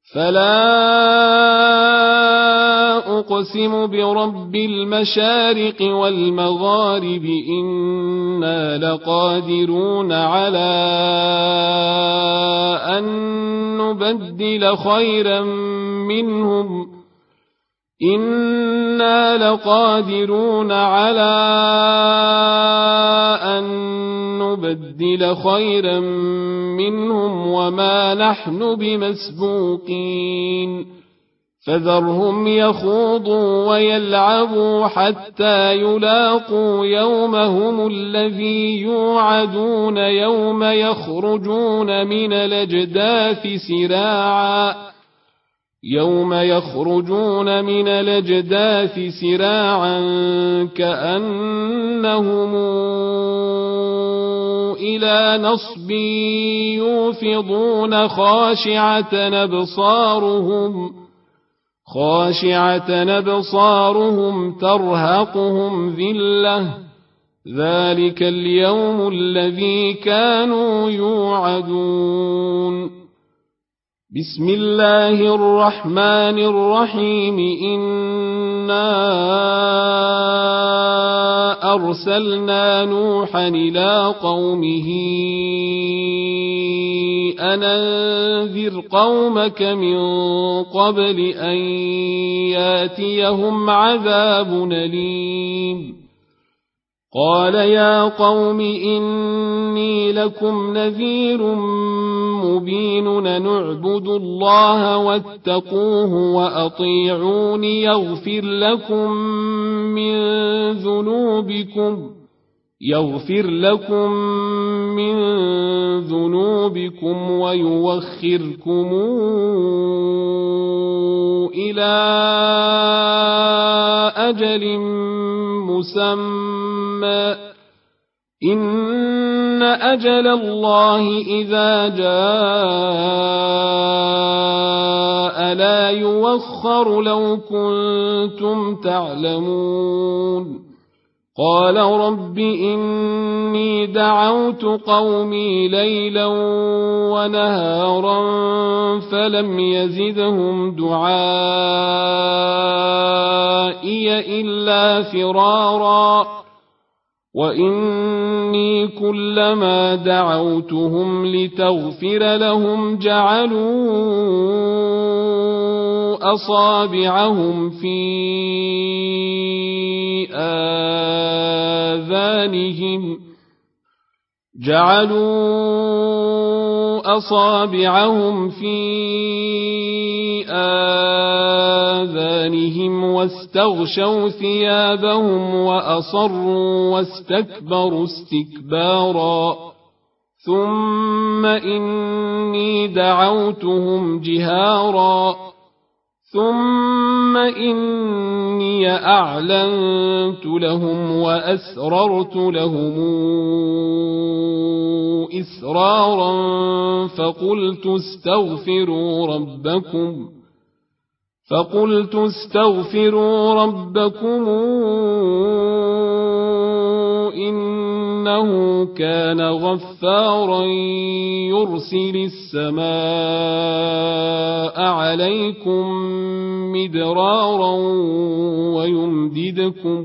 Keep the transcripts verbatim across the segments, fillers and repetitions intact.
فلا أقسم برب المشارق والمغارب إنا لقادرون على أن نبدل خيرا منهم إنا لقادرون على أن نبدل خيرا منهم وما نحن بمسبوقين فذرهم يخوضوا ويلعبوا حتى يلاقوا يومهم الذي يوعدون يوم يخرجون من الأجداث سراعا يوم يخرجون من الأجداث سراعا كأنهم إلى نصب يوفضون خاشعة أبصارهم خاشعة أبصارهم ترهقهم ذلة ذلك اليوم الذي كانوا يوعدون. بسم الله الرحمن الرحيم إنا أرسلنا نوحا إلى قومه أن أنذر قومك من قبل أن ياتيهم عذاب أليم قال يا قوم إني لكم نذير مبين نعبد الله واتقوه وأطيعون يغفر لكم من ذنوبكم يغفر لكم من ذنوبكم ويوخركم إلى أجل مسمى إن أجل الله إذا جاء لا يوخر لو كنتم تعلمون قال رب إني دعوت قومي ليلا ونهارا فلم يزدهم دعائي إلا فرارا وإني كلما دعوتهم لتغفر لهم جعلوا أصابعهم في آذانهم جعلوا أصابعهم في آذانهم واستغشوا ثيابهم وأصروا واستكبروا استكبارا ثم إني دعوتهم جهارا ثم إني أعلنت لهم وأسررت لهم إسرارا فقلت استغفروا ربكم فقلت استغفروا ربكم إنه كان غفارا يرسل السماء عليكم مدرارا ويمددكم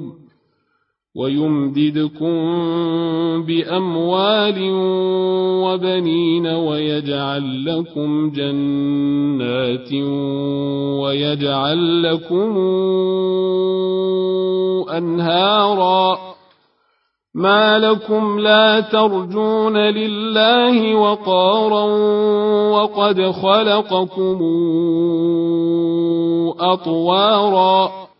ويمددكم بأموال وبنين ويجعل لكم جنات ويجعل لكم أنهارا ما لكم لا ترجون لله وقارا وقد خلقكم أطوارا